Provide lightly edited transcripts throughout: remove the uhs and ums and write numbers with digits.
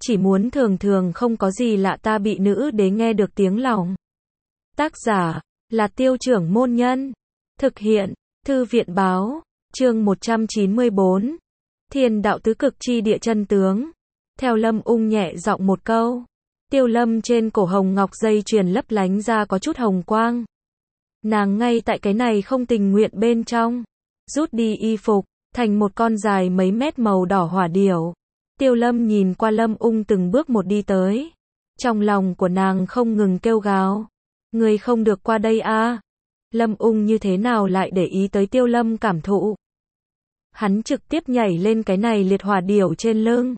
chỉ muốn thường thường không có gì lạ ta bị nữ đế nghe được tiếng lòng. Tác giả là Tiêu Trưởng Môn Nhân. Thực hiện Thư viện Báo. Chương 194. Thiên đạo tứ cực chi địa chân tướng. Theo Lâm Ung nhẹ giọng một câu. Tiêu Lâm trên cổ hồng ngọc dây chuyền lấp lánh ra có chút hồng quang. Nàng ngay tại cái này không tình nguyện bên trong. Rút đi y phục, thành một con dài mấy mét màu đỏ hỏa điểu. Tiêu Lâm nhìn qua Lâm Ung từng bước một đi tới. Trong lòng của nàng không ngừng kêu gào. Người không được qua đây a. Lâm Ung như thế nào lại để ý tới Tiêu Lâm cảm thụ. Hắn trực tiếp nhảy lên cái này liệt hỏa điểu trên lưng.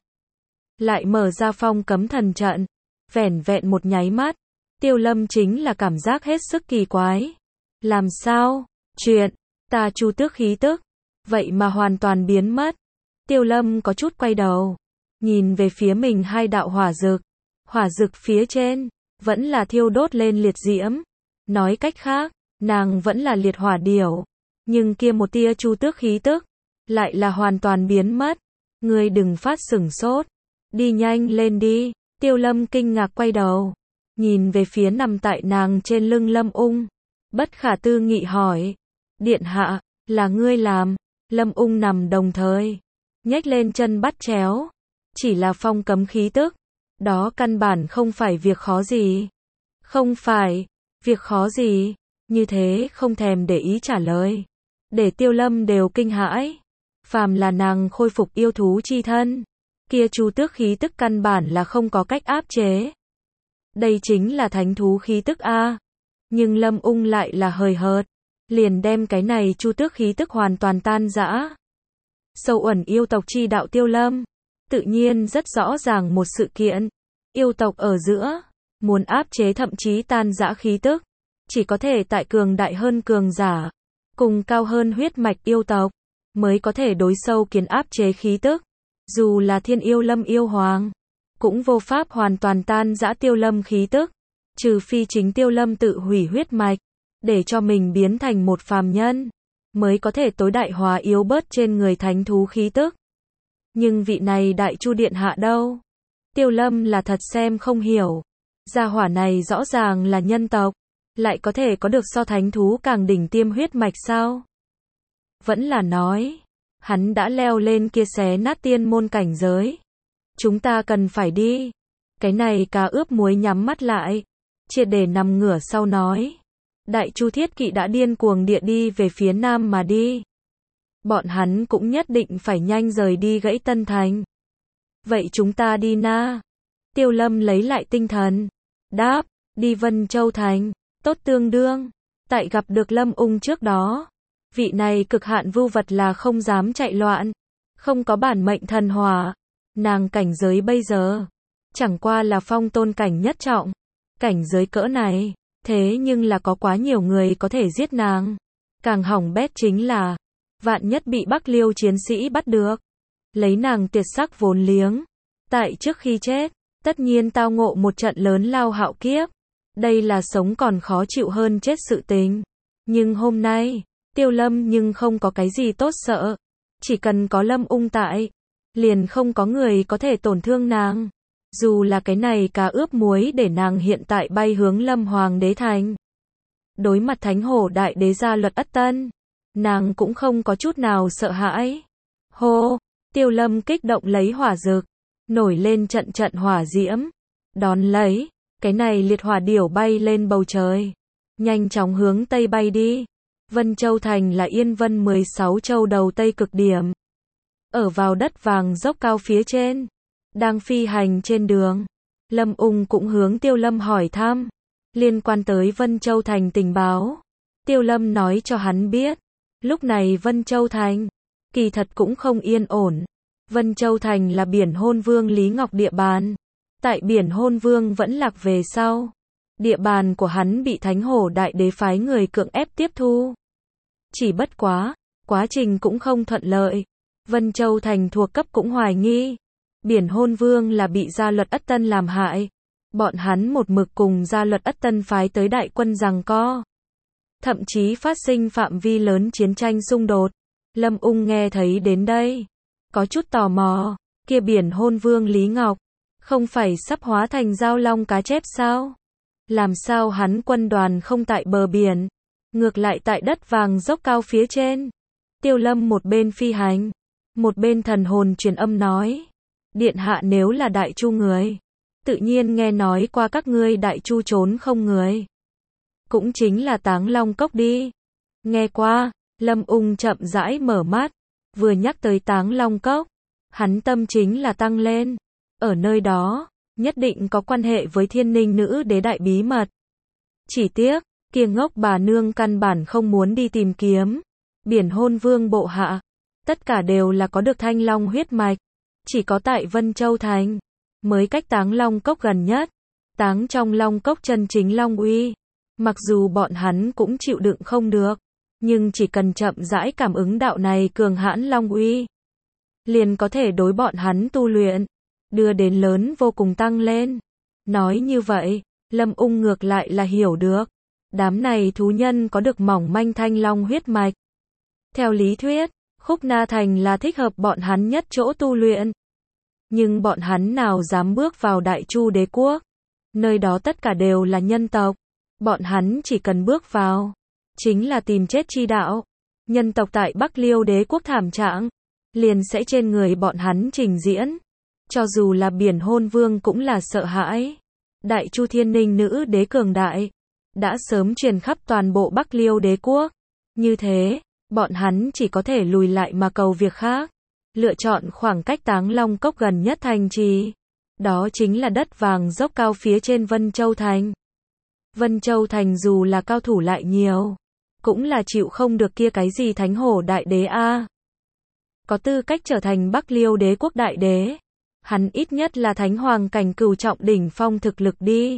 Lại mở ra phong cấm thần trận. Vẻn vẹn một nháy mắt. Tiêu Lâm chính là cảm giác hết sức kỳ quái. Làm sao? Chuyện, ta chu tước khí tức. Vậy mà hoàn toàn biến mất. Tiêu Lâm có chút quay đầu. Nhìn về phía mình hai đạo hỏa dực. Hỏa dực phía trên, vẫn là thiêu đốt lên liệt diễm. Nói cách khác, nàng vẫn là liệt hỏa điểu. Nhưng kia một tia chu tước khí tức, lại là hoàn toàn biến mất. Ngươi đừng phát sửng sốt. Đi nhanh lên đi. Tiêu Lâm kinh ngạc quay đầu. Nhìn về phía nằm tại nàng trên lưng Lâm Ung. Bất khả tư nghị hỏi. Điện hạ, là ngươi làm. Lâm Ung nằm đồng thời. Nhếch lên chân bắt chéo. Chỉ là phong cấm khí tức. Đó căn bản không phải việc khó gì. Không phải. Việc khó gì. Như thế không thèm để ý trả lời. Để Tiêu Lâm đều kinh hãi. Phàm là nàng khôi phục yêu thú chi thân. Kia chu tước khí tức căn bản là không có cách áp chế. Đây chính là thánh thú khí tức a. Nhưng Lâm Ung lại là hời hợt. Liền đem cái này chu tước khí tức hoàn toàn tan rã. Sâu ẩn yêu tộc chi đạo Tiêu Lâm. Tự nhiên rất rõ ràng một sự kiện. Yêu tộc ở giữa. Muốn áp chế thậm chí tan rã khí tức. Chỉ có thể tại cường đại hơn cường giả. Cùng cao hơn huyết mạch yêu tộc. Mới có thể đối sâu kiến áp chế khí tức. Dù là thiên yêu Lâm yêu hoàng. Cũng vô pháp hoàn toàn tan rã Tiêu Lâm khí tức. Trừ phi chính Tiêu Lâm tự hủy huyết mạch. Để cho mình biến thành một phàm nhân. Mới có thể tối đại hóa yếu bớt trên người thánh thú khí tức. Nhưng vị này đại chu điện hạ đâu? Tiêu Lâm là thật xem không hiểu. Gia hỏa này rõ ràng là nhân tộc. Lại có thể có được so thánh thú càng đỉnh tiêm huyết mạch sao? Vẫn là nói. Hắn đã leo lên kia xé nát tiên môn cảnh giới. Chúng ta cần phải đi. Cái này cá ướp muối nhắm mắt lại. Triệt để nằm ngửa sau nói. Đại chu thiết kỵ đã điên cuồng địa đi về phía nam mà đi. Bọn hắn cũng nhất định phải nhanh rời đi gãy Tân Thành. Vậy chúng ta đi na. Tiêu Lâm lấy lại tinh thần. Đáp, đi Vân Châu Thành. Tốt tương đương. Tại gặp được Lâm Ung trước đó. Vị này cực hạn vưu vật là không dám chạy loạn. Không có bản mệnh thần hỏa. Nàng cảnh giới bây giờ. Chẳng qua là phong tôn cảnh nhất trọng. Cảnh giới cỡ này. Thế nhưng là có quá nhiều người có thể giết nàng. Càng hỏng bét chính là. Vạn nhất bị Bắc Liêu chiến sĩ bắt được. Lấy nàng tuyệt sắc vốn liếng. Tại trước khi chết. Tất nhiên tao ngộ một trận lớn lao hạo kiếp. Đây là sống còn khó chịu hơn chết sự tình. Nhưng hôm nay. Tiêu Lâm nhưng không có cái gì tốt sợ. Chỉ cần có Lâm Ung tại. Liền không có người có thể tổn thương nàng. Dù là cái này cá ướp muối để nàng hiện tại bay hướng Lâm Hoàng đế thành. Đối mặt Thánh Hổ đại đế gia luật Ất Tân. Nàng cũng không có chút nào sợ hãi. Hô, Tiêu Lâm kích động lấy hỏa dực. Nổi lên trận trận hỏa diễm. Đón lấy, cái này liệt hỏa điểu bay lên bầu trời. Nhanh chóng hướng Tây bay đi. Vân Châu Thành là Yên Vân 16 châu đầu Tây cực điểm. Ở vào đất vàng dốc cao phía trên. Đang phi hành trên đường. Lâm Ung cũng hướng Tiêu Lâm hỏi thăm. Liên quan tới Vân Châu Thành tình báo. Tiêu Lâm nói cho hắn biết. Lúc này Vân Châu Thành. Kỳ thật cũng không yên ổn. Vân Châu Thành là biển hôn vương Lý Ngọc địa bàn. Tại biển hôn vương vẫn lạc về sau. Địa bàn của hắn bị Thánh Hổ đại đế phái người cưỡng ép tiếp thu. Chỉ bất quá. Quá trình cũng không thuận lợi. Vân Châu Thành thuộc cấp cũng hoài nghi. Biển hôn vương là bị gia luật Ất Tân làm hại. Bọn hắn một mực cùng gia luật Ất Tân phái tới đại quân giằng co. Thậm chí phát sinh phạm vi lớn chiến tranh xung đột. Lâm Ung nghe thấy đến đây. Có chút tò mò. Kia biển hôn vương Lý Ngọc. Không phải sắp hóa thành giao long cá chép sao? Làm sao hắn quân đoàn không tại bờ biển, ngược lại tại đất vàng dốc cao phía trên? Tiêu Lâm một bên phi hành, một bên thần hồn truyền âm nói. Điện hạ nếu là Đại Chu người, tự nhiên nghe nói qua các ngươi Đại Chu trốn không người. Cũng chính là Táng Long Cốc đi. Nghe qua, Lâm Ung chậm rãi mở mắt, vừa nhắc tới Táng Long Cốc, hắn tâm chính là tăng lên. Ở nơi đó, nhất định có quan hệ với Thiên Ninh nữ đế đại bí mật. Chỉ tiếc, kia ngốc bà nương căn bản không muốn đi tìm kiếm. Biển Hôn Vương bộ hạ, tất cả đều là có được Thanh Long huyết mạch. Chỉ có tại Vân Châu Thành, mới cách Táng Long Cốc gần nhất. Táng trong Long Cốc chân chính Long uy. Mặc dù bọn hắn cũng chịu đựng không được, nhưng chỉ cần chậm rãi cảm ứng đạo này cường hãn Long uy, liền có thể đối bọn hắn tu luyện, đưa đến lớn vô cùng tăng lên. Nói như vậy, Lâm Ung ngược lại là hiểu được, đám này thú nhân có được mỏng manh Thanh Long huyết mạch. Theo lý thuyết, Khúc Na Thành là thích hợp bọn hắn nhất chỗ tu luyện. Nhưng bọn hắn nào dám bước vào Đại Chu đế quốc? Nơi đó tất cả đều là nhân tộc. Bọn hắn chỉ cần bước vào, chính là tìm chết chi đạo. Nhân tộc tại Bắc Liêu đế quốc thảm trạng, liền sẽ trên người bọn hắn trình diễn. Cho dù là Biển Hôn Vương cũng là sợ hãi. Đại Chu Thiên Ninh nữ đế cường đại, đã sớm truyền khắp toàn bộ Bắc Liêu đế quốc. Như thế, bọn hắn chỉ có thể lùi lại mà cầu việc khác. Lựa chọn khoảng cách Táng Long Cốc gần nhất thành trì. Đó chính là đất vàng dốc cao phía trên Vân Châu Thành. Vân Châu Thành dù là cao thủ lại nhiều, cũng là chịu không được kia cái gì Thánh Hổ Đại Đế a. Có tư cách trở thành Bắc Liêu đế quốc đại đế. Hắn ít nhất là Thánh Hoàng cảnh cửu trọng đỉnh phong thực lực đi.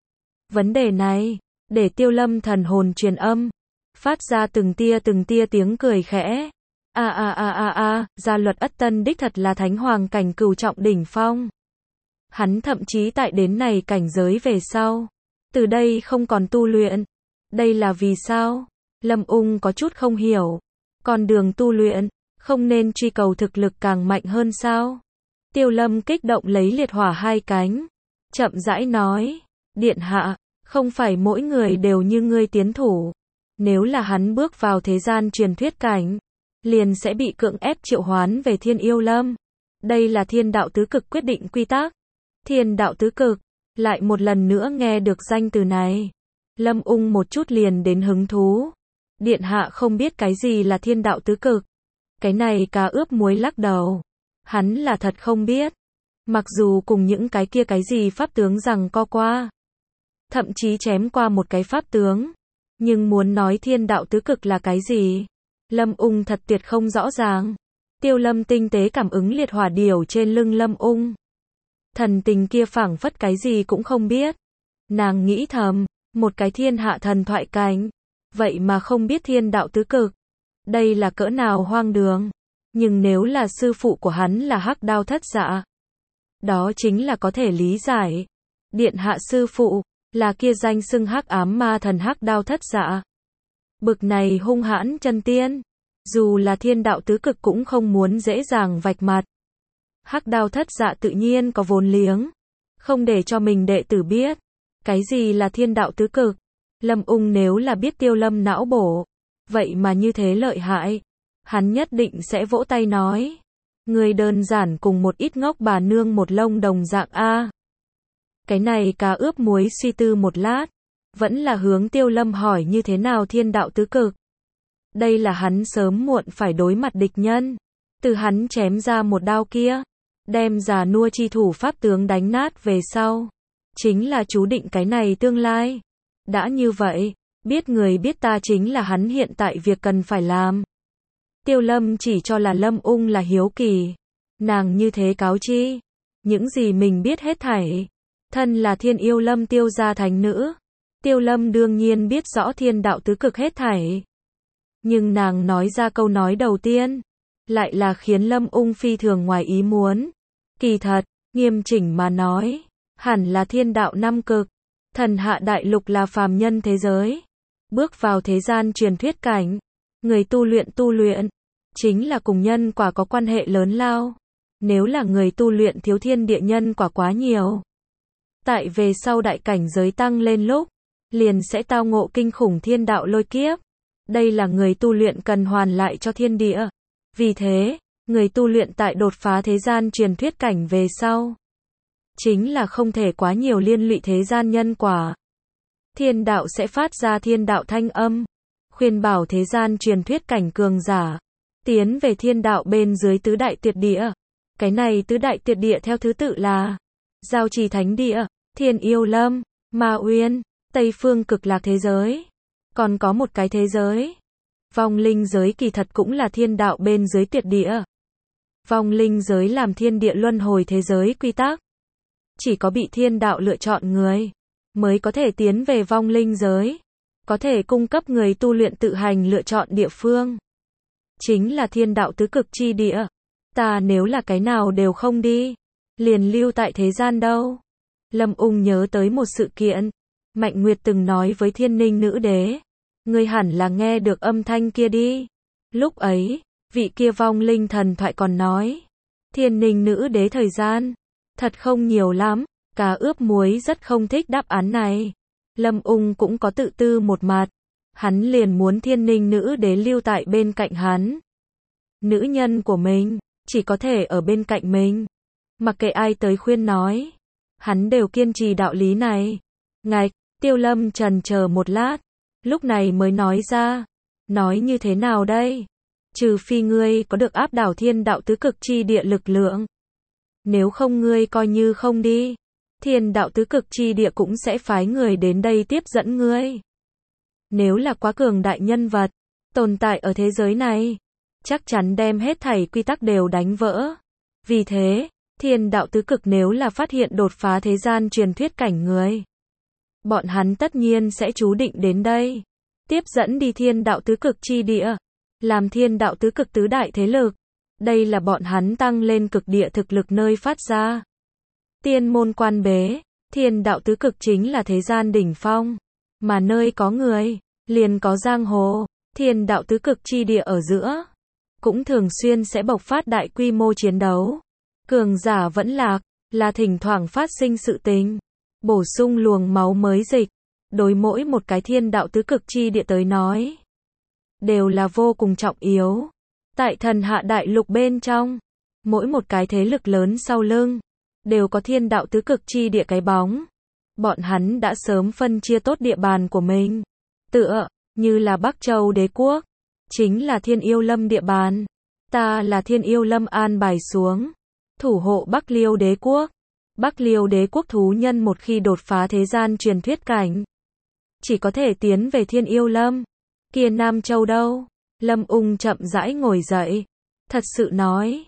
Vấn đề này, để Tiêu Lâm thần hồn truyền âm, phát ra từng tia tiếng cười khẽ. Gia Luật Ất Tân đích thật là Thánh Hoàng cảnh cửu trọng đỉnh phong. Hắn thậm chí tại đến này cảnh giới về sau, từ đây không còn tu luyện. Đây là vì sao? Lâm Ung có chút không hiểu. Con đường tu luyện, không nên truy cầu thực lực càng mạnh hơn sao? Tiêu Lâm kích động lấy liệt hỏa hai cánh, chậm rãi nói, điện hạ, không phải mỗi người đều như ngươi tiến thủ. Nếu là hắn bước vào thế gian truyền thuyết cảnh, liền sẽ bị cưỡng ép triệu hoán về Thiên Yêu Lâm. Đây là Thiên Đạo Tứ Cực quyết định quy tắc. Thiên Đạo Tứ Cực, lại một lần nữa nghe được danh từ này. Lâm Ung một chút liền đến hứng thú. Điện hạ không biết cái gì là Thiên Đạo Tứ Cực. Cái này cá ướp muối lắc đầu. Hắn là thật không biết. Mặc dù cùng những cái kia cái gì pháp tướng rằng co qua, thậm chí chém qua một cái pháp tướng, nhưng muốn nói Thiên Đạo Tứ Cực là cái gì, Lâm Ung thật tuyệt không rõ ràng. Tiêu Lâm tinh tế cảm ứng liệt hỏa điểu trên lưng Lâm Ung. Thần tình kia phảng phất cái gì cũng không biết. Nàng nghĩ thầm, một cái thiên hạ thần thoại cảnh, vậy mà không biết Thiên Đạo Tứ Cực. Đây là cỡ nào hoang đường. Nhưng nếu là sư phụ của hắn là Hắc Đao Thất Dạ, đó chính là có thể lý giải. Điện hạ sư phụ, là kia danh xưng Hắc Ám Ma Thần Hắc Đao Thất Dạ. Bực này hung hãn chân tiên, dù là Thiên Đạo Tứ Cực cũng không muốn dễ dàng vạch mặt. Hắc Đao Thất Dạ tự nhiên có vốn liếng, không để cho mình đệ tử biết. Cái gì là Thiên Đạo Tứ Cực? Lâm Ung nếu là biết Tiêu Lâm não bổ, vậy mà như thế lợi hại, hắn nhất định sẽ vỗ tay nói. Người đơn giản cùng một ít ngốc bà nương một lông đồng dạng a. Cái này cá ướp muối suy tư một lát, vẫn là hướng Tiêu Lâm hỏi như thế nào Thiên Đạo Tứ Cực. Đây là hắn sớm muộn phải đối mặt địch nhân. Từ hắn chém ra một đao kia, đem già nua chi thủ pháp tướng đánh nát về sau, chính là chú định cái này tương lai. Đã như vậy, biết người biết ta chính là hắn hiện tại việc cần phải làm. Tiêu Lâm chỉ cho là Lâm Ung là hiếu kỳ. Nàng như thế cáo chi, những gì mình biết hết thảy. Thân là Thiên Yêu Lâm Tiêu gia thánh nữ, Tiêu Lâm đương nhiên biết rõ Thiên Đạo Tứ Cực hết thảy. Nhưng nàng nói ra câu nói đầu tiên, lại là khiến Lâm Ung phi thường ngoài ý muốn. Kỳ thật, nghiêm chỉnh mà nói, hẳn là Thiên Đạo Năm Cực. Thần hạ đại lục là phàm nhân thế giới. Bước vào thế gian truyền thuyết cảnh, người tu luyện, chính là cùng nhân quả có quan hệ lớn lao. Nếu là người tu luyện thiếu thiên địa nhân quả quá nhiều, tại về sau đại cảnh giới tăng lên lúc, liền sẽ tao ngộ kinh khủng thiên đạo lôi kiếp. Đây là người tu luyện cần hoàn lại cho thiên địa. Vì thế, người tu luyện tại đột phá thế gian truyền thuyết cảnh về sau, chính là không thể quá nhiều liên lụy thế gian nhân quả. Thiên đạo sẽ phát ra thiên đạo thanh âm, khuyên bảo thế gian truyền thuyết cảnh cường giả, tiến về thiên đạo bên dưới tứ đại tuyệt địa. Cái này tứ đại tuyệt địa theo thứ tự là Giao Trì Thánh Địa, Thiên Yêu Lâm, Ma Uyên, Tây Phương Cực Lạc thế giới. Còn có một cái thế giới, vong linh giới, kỳ thật cũng là thiên đạo bên dưới tuyệt địa. Vong linh giới làm thiên địa luân hồi thế giới quy tắc. Chỉ có bị thiên đạo lựa chọn người, mới có thể tiến về vong linh giới. Có thể cung cấp người tu luyện tự hành lựa chọn địa phương. Chính là thiên đạo tứ cực chi địa. Ta nếu là cái nào đều không đi, liền lưu tại thế gian đâu. Lâm Ung nhớ tới một sự kiện. Mạnh Nguyệt từng nói với Thiên Ninh nữ đế. Ngươi hẳn là nghe được âm thanh kia đi. Lúc ấy, vị kia vong linh thần thoại còn nói. Thiên Ninh nữ đế thời gian thật không nhiều lắm. Cá ướp muối rất không thích đáp án này. Lâm Ung cũng có tự tư một mặt. Hắn liền muốn Thiên Ninh nữ đế lưu tại bên cạnh hắn. Nữ nhân của mình chỉ có thể ở bên cạnh mình. Mặc kệ ai tới khuyên nói, hắn đều kiên trì đạo lý này. Ngạch, Tiêu Lâm chần chờ một lát, lúc này mới nói ra. Nói như thế nào đây? Trừ phi ngươi có được áp đảo thiên đạo tứ cực chi địa lực lượng. Nếu không ngươi coi như không đi, thiên đạo tứ cực chi địa cũng sẽ phái người đến đây tiếp dẫn ngươi. Nếu là quá cường đại nhân vật, tồn tại ở thế giới này, chắc chắn đem hết thảy quy tắc đều đánh vỡ. Vì thế, thiên đạo tứ cực nếu là phát hiện đột phá thế gian truyền thuyết cảnh người, bọn hắn tất nhiên sẽ chú định đến đây, tiếp dẫn đi thiên đạo tứ cực chi địa, làm thiên đạo tứ cực tứ đại thế lực. Đây là bọn hắn tăng lên cực địa thực lực nơi phát ra. Tiên môn quan bế, thiên đạo tứ cực chính là thế gian đỉnh phong, mà nơi có người, liền có giang hồ. Thiên đạo tứ cực chi địa ở giữa, cũng thường xuyên sẽ bộc phát đại quy mô chiến đấu. Cường giả vẫn lạc, là thỉnh thoảng phát sinh sự tình, bổ sung luồng máu mới dịch. Đối mỗi một cái thiên đạo tứ cực chi địa tới nói, đều là vô cùng trọng yếu. Tại thần hạ đại lục bên trong, mỗi một cái thế lực lớn sau lưng, đều có thiên đạo tứ cực chi địa cái bóng. Bọn hắn đã sớm phân chia tốt địa bàn của mình. Tựa như là Bắc Châu đế quốc, chính là Thiên Yêu Lâm địa bàn. Ta là Thiên Yêu Lâm an bài xuống, thủ hộ Bắc Liêu đế quốc. Bắc Liêu đế quốc thú nhân một khi đột phá thế gian truyền thuyết cảnh, chỉ có thể tiến về Thiên Yêu Lâm. Kia Nam Châu đâu? Lâm Ung chậm rãi ngồi dậy, thật sự nói,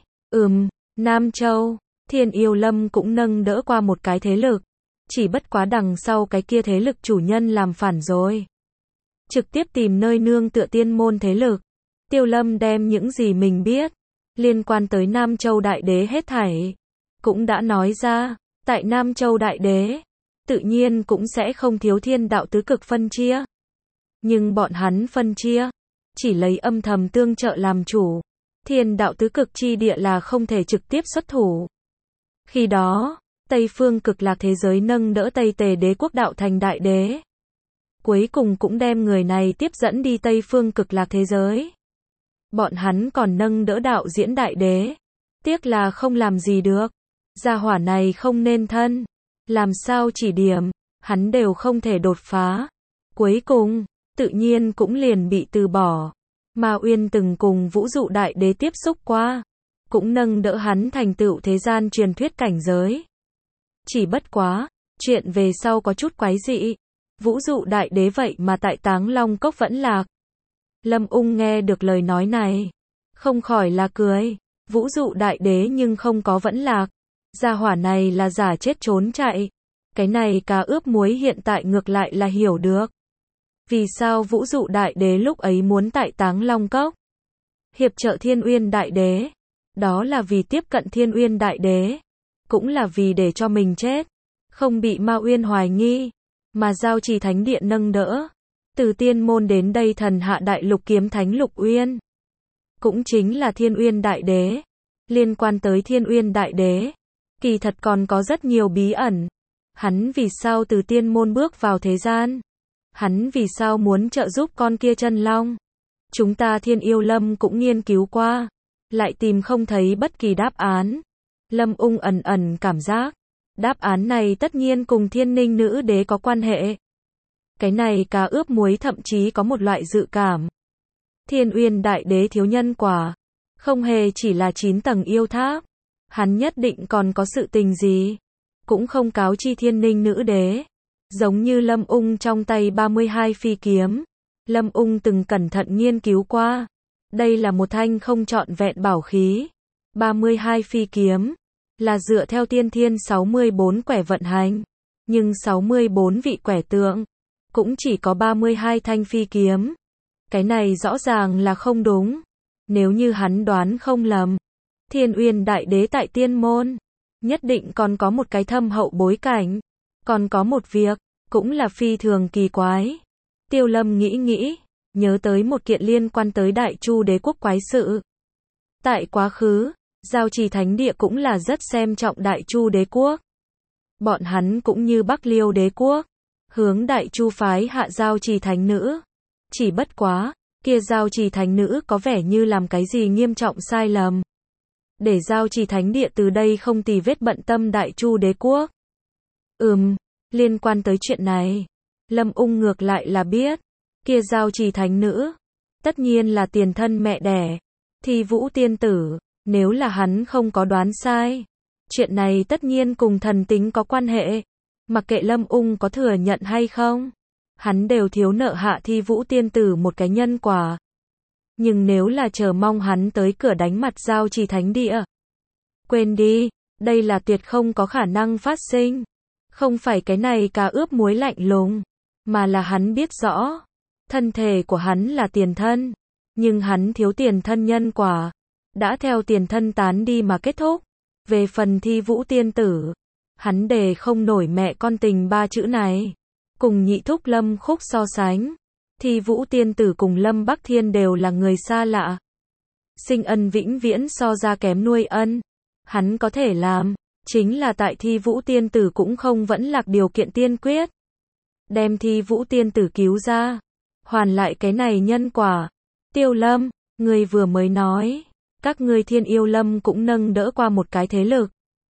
Nam Châu, Thiên Yêu Lâm cũng nâng đỡ qua một cái thế lực, chỉ bất quá đằng sau cái kia thế lực chủ nhân làm phản rồi. Trực tiếp tìm nơi nương tựa tiên môn thế lực. Tiêu Lâm đem những gì mình biết liên quan tới Nam Châu Đại Đế hết thảy cũng đã nói ra. Tại Nam Châu Đại Đế, tự nhiên cũng sẽ không thiếu thiên đạo tứ cực phân chia. Nhưng bọn hắn phân chia, chỉ lấy âm thầm tương trợ làm chủ. Thiên đạo tứ cực chi địa là không thể trực tiếp xuất thủ. Khi đó, Tây Phương Cực Lạc thế giới nâng đỡ Tây Tề đế quốc đạo thành đại đế. Cuối cùng cũng đem người này tiếp dẫn đi Tây Phương Cực Lạc thế giới. Bọn hắn còn nâng đỡ đạo diễn đại đế. Tiếc là không làm gì được. Gia hỏa này không nên thân. Làm sao chỉ điểm, hắn đều không thể đột phá. Cuối cùng, tự nhiên cũng liền bị từ bỏ. Ma Uyên từng cùng Vũ Dụ Đại Đế tiếp xúc qua, cũng nâng đỡ hắn thành tựu thế gian truyền thuyết cảnh giới. Chỉ bất quá, chuyện về sau có chút quái dị. Vũ Dụ Đại Đế vậy mà tại Táng Long Cốc vẫn lạc. Lâm Ung nghe được lời nói này, không khỏi là cười. Vũ Dụ Đại Đế nhưng không có vẫn lạc. Gia hỏa này là giả chết trốn chạy. Cái này cá ướp muối hiện tại ngược lại là hiểu được. Vì sao Vũ Dụ Đại Đế lúc ấy muốn tại Táng Long Cốc hiệp trợ Thiên Uyên Đại Đế? Đó là vì tiếp cận Thiên Uyên Đại Đế, cũng là vì để cho mình chết, không bị Ma Uyên hoài nghi, mà Giao Trì Thánh Điện nâng đỡ. Từ tiên môn đến đây thần hạ đại lục kiếm thánh Lục Uyên, cũng chính là Thiên Uyên Đại Đế. Liên quan tới Thiên Uyên Đại Đế, kỳ thật còn có rất nhiều bí ẩn. Hắn vì sao từ tiên môn bước vào thế gian? Hắn vì sao muốn trợ giúp con kia chân long? Chúng ta Thiên Yêu Lâm cũng nghiên cứu qua, lại tìm không thấy bất kỳ đáp án. Lâm Ung ẩn ẩn cảm giác, đáp án này tất nhiên cùng Thiên Ninh Nữ Đế có quan hệ. Cái này cá ướp muối thậm chí có một loại dự cảm. Thiên Uyên Đại Đế thiếu nhân quả, không hề chỉ là 9 tầng yêu tháp. Hắn nhất định còn có sự tình gì, cũng không cáo chi Thiên Ninh Nữ Đế. Giống như Lâm Ung trong tay 32 phi kiếm, Lâm Ung từng cẩn thận nghiên cứu qua. Đây là một thanh không trọn vẹn bảo khí. 32 phi kiếm là dựa theo tiên thiên 64 quẻ vận hành, nhưng 64 vị quẻ tượng cũng chỉ có 32 thanh phi kiếm. Cái này rõ ràng là không đúng. Nếu như hắn đoán không lầm, Thiên Uyên Đại Đế tại tiên môn nhất định còn có một cái thâm hậu bối cảnh. Còn có một việc cũng là phi thường kỳ quái. Tiêu Lâm nghĩ, nhớ tới một kiện liên quan tới Đại Chu Đế quốc quái sự. Tại quá khứ, Giao Trì Thánh Địa cũng là rất xem trọng Đại Chu Đế quốc. Bọn hắn cũng như Bắc Liêu Đế quốc, hướng Đại Chu phái hạ Giao Trì Thánh Nữ. Chỉ bất quá, kia Giao Trì Thánh Nữ có vẻ như làm cái gì nghiêm trọng sai lầm, để Giao Trì Thánh Địa từ đây không tì vết bận tâm Đại Chu Đế quốc. Liên quan tới chuyện này, Lâm Ung ngược lại là biết, kia Giao Trì Thánh Nữ tất nhiên là tiền thân mẹ đẻ Thi Vũ tiên tử. Nếu là hắn không có đoán sai, chuyện này tất nhiên cùng thần tính có quan hệ. Mặc kệ Lâm Ung có thừa nhận hay không, hắn đều thiếu nợ hạ Thi Vũ tiên tử một cái nhân quả. Nhưng nếu là chờ mong hắn tới cửa đánh mặt Giao Trì Thánh Địa, quên đi, đây là tuyệt không có khả năng phát sinh. Không phải cái này cá ướp muối lạnh lùng, mà là hắn biết rõ, thân thể của hắn là tiền thân, nhưng hắn thiếu tiền thân nhân quả, đã theo tiền thân tán đi mà kết thúc. Về phần Thi Vũ tiên tử, hắn đề không nổi mẹ con tình ba chữ này. Cùng nhị thúc Lâm Khúc so sánh, Thi Vũ tiên tử cùng Lâm Bắc Thiên đều là người xa lạ. Sinh ân vĩnh viễn so ra kém nuôi ân. Hắn có thể làm, chính là tại Thi Vũ tiên tử cũng không vẫn lạc điều kiện tiên quyết. Đem Thi Vũ tiên tử cứu ra, hoàn lại cái này nhân quả. Tiêu Lâm, người vừa mới nói, các ngươi Thiên Yêu Lâm cũng nâng đỡ qua một cái thế lực.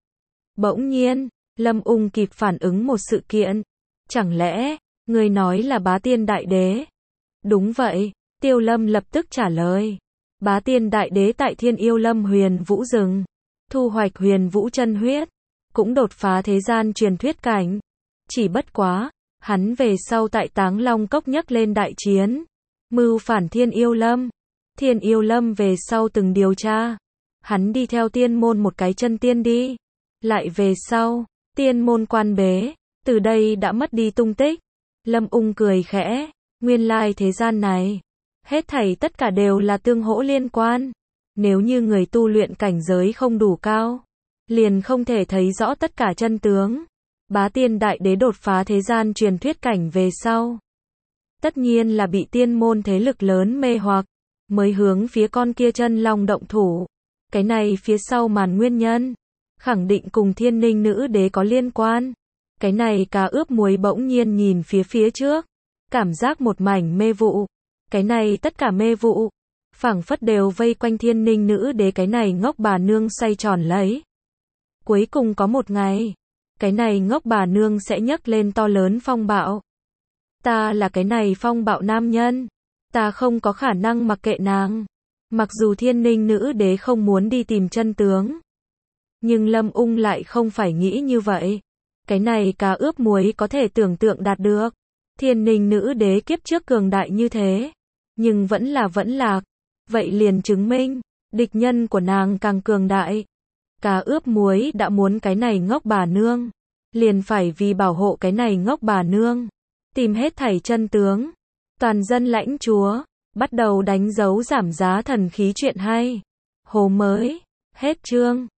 Bỗng nhiên, Lâm Ung kịp phản ứng một sự kiện. Chẳng lẽ, người nói là Bá Tiên Đại Đế? Đúng vậy, Tiêu Lâm lập tức trả lời. Bá Tiên Đại Đế tại Thiên Yêu Lâm Huyền Vũ Rừng, thu hoạch huyền vũ chân huyết, cũng đột phá thế gian truyền thuyết cảnh. Chỉ bất quá, hắn về sau tại Táng Long Cốc nhắc lên đại chiến, mưu phản Thiên Yêu Lâm. Thiên Yêu Lâm về sau từng điều tra, hắn đi theo tiên môn một cái chân tiên đi. Lại về sau, tiên môn quan bế, từ đây đã mất đi tung tích. Lâm Ung cười khẽ, nguyên lai thế gian này, hết thảy tất cả đều là tương hỗ liên quan. Nếu như người tu luyện cảnh giới không đủ cao, liền không thể thấy rõ tất cả chân tướng. Bá Tiên Đại Đế đột phá thế gian truyền thuyết cảnh về sau, tất nhiên là bị tiên môn thế lực lớn mê hoặc, mới hướng phía con kia chân long động thủ. Cái này phía sau màn nguyên nhân, khẳng định cùng Thiên Ninh Nữ Đế có liên quan. Cái này cá ướp muối bỗng nhiên nhìn phía trước, cảm giác một mảnh mê vụ. Cái này tất cả mê vụ, phảng phất đều vây quanh Thiên Ninh Nữ Đế cái này ngốc bà nương xoay tròn lấy. Cuối cùng có một ngày, cái này ngốc bà nương sẽ nhấc lên to lớn phong bạo. Ta là cái này phong bạo nam nhân, ta không có khả năng mặc kệ nàng. Mặc dù Thiên Ninh Nữ Đế không muốn đi tìm chân tướng, nhưng Lâm Ung lại không phải nghĩ như vậy. Cái này cá ướp muối có thể tưởng tượng đạt được. Thiên Ninh Nữ Đế kiếp trước cường đại như thế, nhưng vẫn lạc. Vậy liền chứng minh, địch nhân của nàng càng cường đại. Cá ướp muối đã muốn cái này ngốc bà nương, liền phải vì bảo hộ cái này ngốc bà nương, tìm hết thảy chân tướng. Toàn dân lãnh chúa, bắt đầu đánh dấu giảm giá thần khí chuyện hay. Hồ mới, hết chương.